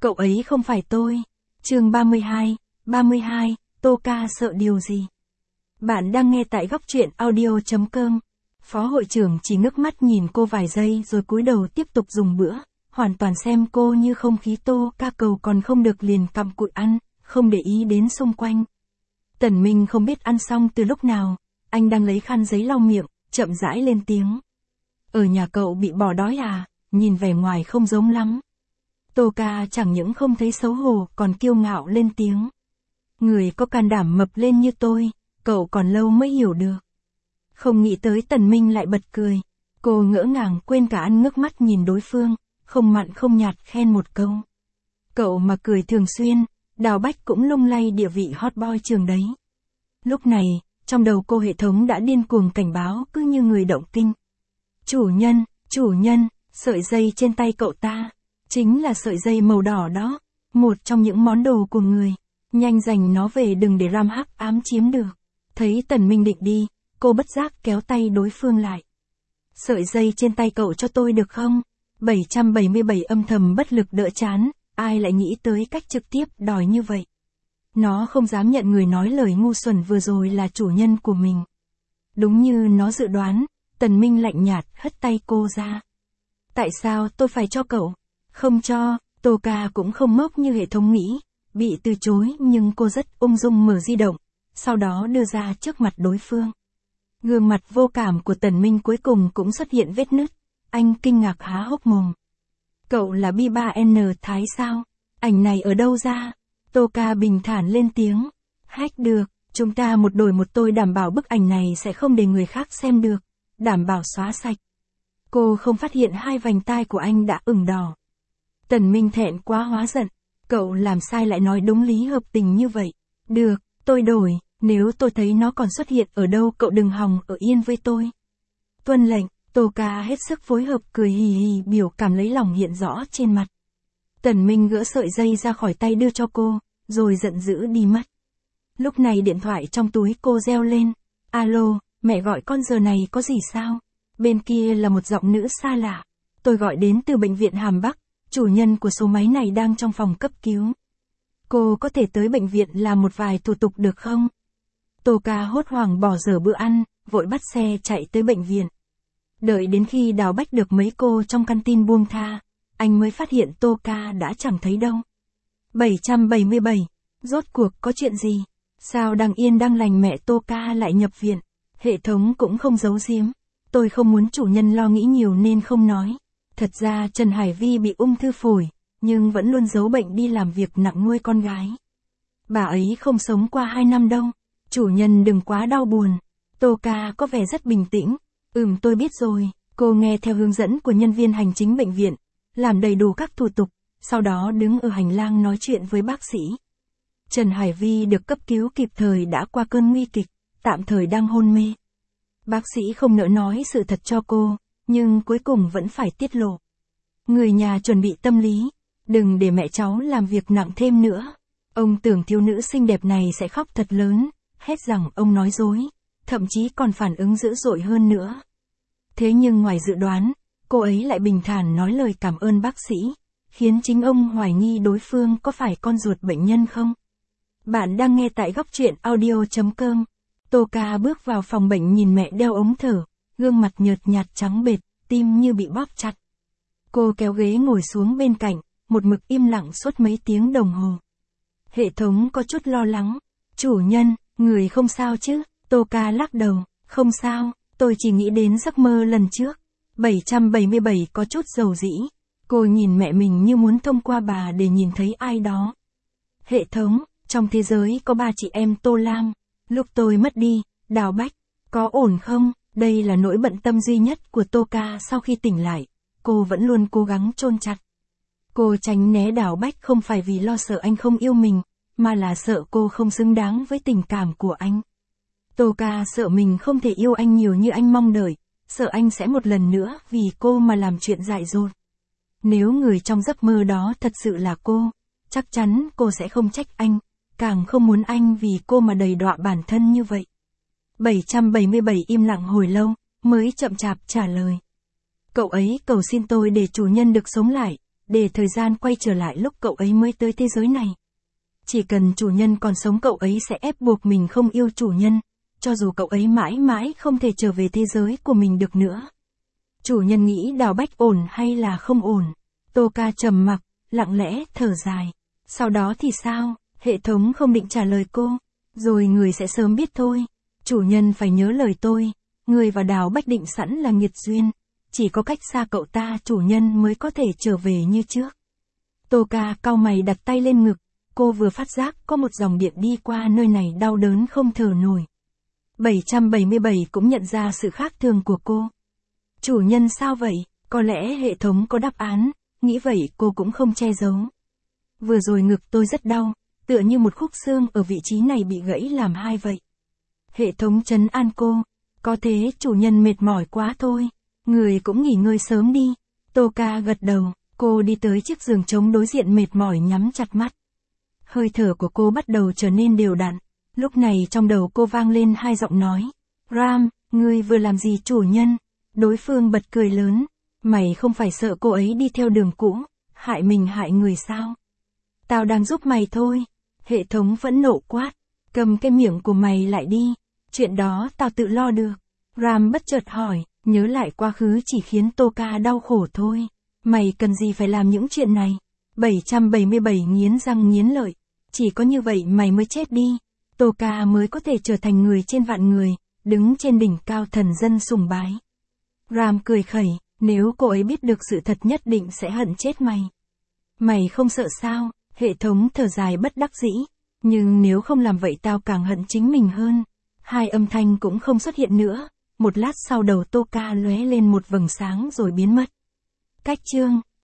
Cậu ấy không phải tôi. Chương 32, Toka sợ điều gì? Bạn đang nghe tại góc truyện audio.com. Phó hội trưởng chỉ ngước mắt nhìn cô vài giây rồi cúi đầu tiếp tục dùng bữa, hoàn toàn xem cô như không khí. Toka cầu còn không được liền cặm cụi ăn, không để ý đến xung quanh. Tần Minh không biết ăn xong từ lúc nào, anh đang lấy khăn giấy lau miệng, chậm rãi lên tiếng. Ở nhà cậu bị bỏ đói à? Nhìn vẻ ngoài không giống lắm. Toka chẳng những không thấy xấu hổ còn kiêu ngạo lên tiếng. Người có can đảm mập lên như tôi, cậu còn lâu mới hiểu được. Không nghĩ tới Tần Minh lại bật cười. Cô ngỡ ngàng quên cả ăn, ngước mắt nhìn đối phương, không mặn không nhạt khen một câu. Cậu mà cười thường xuyên, Đào Bách cũng lung lay địa vị hot boy trường đấy. Lúc này, trong đầu cô hệ thống đã điên cuồng cảnh báo cứ như người động kinh. Chủ nhân, sợi dây trên tay cậu ta. Chính là sợi dây màu đỏ đó, một trong những món đồ của người. Nhanh giành nó về đừng để Ram Hắc ám chiếm được. Thấy Tần Minh định đi, cô bất giác kéo tay đối phương lại. Sợi dây trên tay cậu cho tôi được không? 777 âm thầm bất lực đỡ chán, ai lại nghĩ tới cách trực tiếp đòi như vậy. Nó không dám nhận người nói lời ngu xuẩn vừa rồi là chủ nhân của mình. Đúng như nó dự đoán, Tần Minh lạnh nhạt hất tay cô ra. Tại sao tôi phải cho cậu? Không cho. Toka cũng không ngốc như hệ thống nghĩ, bị từ chối nhưng cô rất ung dung mở di động, sau đó đưa ra trước mặt đối phương. Gương mặt vô cảm của Tần Minh cuối cùng cũng xuất hiện vết nứt, anh kinh ngạc há hốc mồm. Cậu là B3N Thái sao? Ảnh này ở đâu ra? Toka bình thản lên tiếng. Hack được, chúng ta một đổi một, tôi đảm bảo bức ảnh này sẽ không để người khác xem được, đảm bảo xóa sạch. Cô không phát hiện hai vành tai của anh đã ửng đỏ. Tần Minh thẹn quá hóa giận, cậu làm sai lại nói đúng lý hợp tình như vậy. Được, tôi đổi, nếu tôi thấy nó còn xuất hiện ở đâu cậu đừng hòng ở yên với tôi. Tuân lệnh. Toka hết sức phối hợp cười hì hì, biểu cảm lấy lòng hiện rõ trên mặt. Tần Minh gỡ sợi dây ra khỏi tay đưa cho cô, rồi giận dữ đi mất. Lúc này điện thoại trong túi cô reo lên. Alo, mẹ gọi con giờ này có gì sao? Bên kia là một giọng nữ xa lạ. Tôi gọi đến từ bệnh viện Hàm Bắc, chủ nhân của số máy này đang trong phòng cấp cứu. Cô có thể tới bệnh viện làm một vài thủ tục được không? Toka hốt hoảng bỏ dở bữa ăn, vội bắt xe chạy tới bệnh viện. Đợi đến khi Đào Bách được mấy cô trong căn tin buông tha, anh mới phát hiện Toka đã chẳng thấy đâu. 777, rốt cuộc có chuyện gì? Sao đang yên đang lành mẹ Toka lại nhập viện? Hệ thống cũng không giấu giếm. Tôi không muốn chủ nhân lo nghĩ nhiều nên không nói. Thật ra Trần Hải Vi bị ung thư phổi, nhưng vẫn luôn giấu bệnh đi làm việc nặng nuôi con gái. Bà ấy không sống qua 2 năm đâu. Chủ nhân đừng quá đau buồn. Toka có vẻ rất bình tĩnh. Tôi biết rồi. Cô nghe theo hướng dẫn của nhân viên hành chính bệnh viện, làm đầy đủ các thủ tục, sau đó đứng ở hành lang nói chuyện với bác sĩ. Trần Hải Vi được cấp cứu kịp thời đã qua cơn nguy kịch, tạm thời đang hôn mê. Bác sĩ không nỡ nói sự thật cho cô, nhưng cuối cùng vẫn phải tiết lộ. Người nhà chuẩn bị tâm lý, đừng để mẹ cháu làm việc nặng thêm nữa. Ông tưởng thiếu nữ xinh đẹp này sẽ khóc thật lớn, hét rằng ông nói dối, thậm chí còn phản ứng dữ dội hơn nữa. Thế nhưng ngoài dự đoán, cô ấy lại bình thản nói lời cảm ơn bác sĩ, khiến chính ông hoài nghi đối phương có phải con ruột bệnh nhân không. Bạn đang nghe tại góc truyện audio.com. Toka bước vào phòng bệnh nhìn mẹ đeo ống thở, gương mặt nhợt nhạt trắng bệch, tim như bị bóp chặt. Cô kéo ghế ngồi xuống bên cạnh, một mực im lặng suốt mấy tiếng đồng hồ. Hệ thống có chút lo lắng. Chủ nhân, người không sao chứ? Toka lắc đầu. Không sao, tôi chỉ nghĩ đến giấc mơ lần trước. 777 có chút dầu dĩ. Cô nhìn mẹ mình như muốn thông qua bà để nhìn thấy ai đó. Hệ thống, trong thế giới có 3 chị em Tô Lam. Lúc tôi mất đi, Đào Bách, có ổn không? Đây là nỗi bận tâm duy nhất của Toka sau khi tỉnh lại. Cô vẫn luôn cố gắng chôn chặt. Cô tránh né Đào Bách không phải vì lo sợ anh không yêu mình, mà là sợ cô không xứng đáng với tình cảm của anh. Toka sợ mình không thể yêu anh nhiều như anh mong đợi, sợ anh sẽ một lần nữa vì cô mà làm chuyện dại dột. Nếu người trong giấc mơ đó thật sự là cô, chắc chắn cô sẽ không trách anh, càng không muốn anh vì cô mà đầy đọa bản thân như vậy. 777 im lặng hồi lâu, mới chậm chạp trả lời. Cậu ấy cầu xin tôi để chủ nhân được sống lại, để thời gian quay trở lại lúc cậu ấy mới tới thế giới này. Chỉ cần chủ nhân còn sống cậu ấy sẽ ép buộc mình không yêu chủ nhân, cho dù cậu ấy mãi mãi không thể trở về thế giới của mình được nữa. Chủ nhân nghĩ Đào Bách ổn hay là không ổn? Toka trầm mặc, lặng lẽ thở dài. Sau đó thì sao? Hệ thống không định trả lời cô. Rồi người sẽ sớm biết thôi. Chủ nhân phải nhớ lời tôi. Người và Đào Bách định sẵn là nghiệt duyên. Chỉ có cách xa cậu ta chủ nhân mới có thể trở về như trước. Toka cau mày đặt tay lên ngực. Cô vừa phát giác có một dòng điện đi qua nơi này đau đớn không thở nổi. 777 cũng nhận ra sự khác thường của cô. Chủ nhân sao vậy? Có lẽ hệ thống có đáp án, nghĩ vậy cô cũng không che giấu. Vừa rồi ngực tôi rất đau, tựa như một khúc xương ở vị trí này bị gãy làm hai vậy. Hệ thống trấn an cô, có thế chủ nhân mệt mỏi quá thôi, người cũng nghỉ ngơi sớm đi. Toka gật đầu, cô đi tới chiếc giường trống đối diện mệt mỏi nhắm chặt mắt. Hơi thở của cô bắt đầu trở nên đều đặn, lúc này trong đầu cô vang lên hai giọng nói. Ram, ngươi vừa làm gì chủ nhân? Đối phương bật cười lớn, mày không phải sợ cô ấy đi theo đường cũ, hại mình hại người sao? Tao đang giúp mày thôi. Hệ thống phẫn nộ quát, cầm cái miệng của mày lại đi, chuyện đó tao tự lo được. Ram bất chợt hỏi, nhớ lại quá khứ chỉ khiến Toka đau khổ thôi. Mày cần gì phải làm những chuyện này? 777 nghiến răng nghiến lợi, chỉ có như vậy mày mới chết đi. Toka mới có thể trở thành người trên vạn người, đứng trên đỉnh cao thần dân sùng bái. Ram cười khẩy, nếu cô ấy biết được sự thật nhất định sẽ hận chết mày. Mày không sợ sao? Hệ thống thở dài bất đắc dĩ. Nhưng nếu không làm vậy tao càng hận chính mình hơn. Hai âm thanh cũng không xuất hiện nữa. Một lát sau đầu Toka lóe lên một vầng sáng rồi biến mất. Cách chương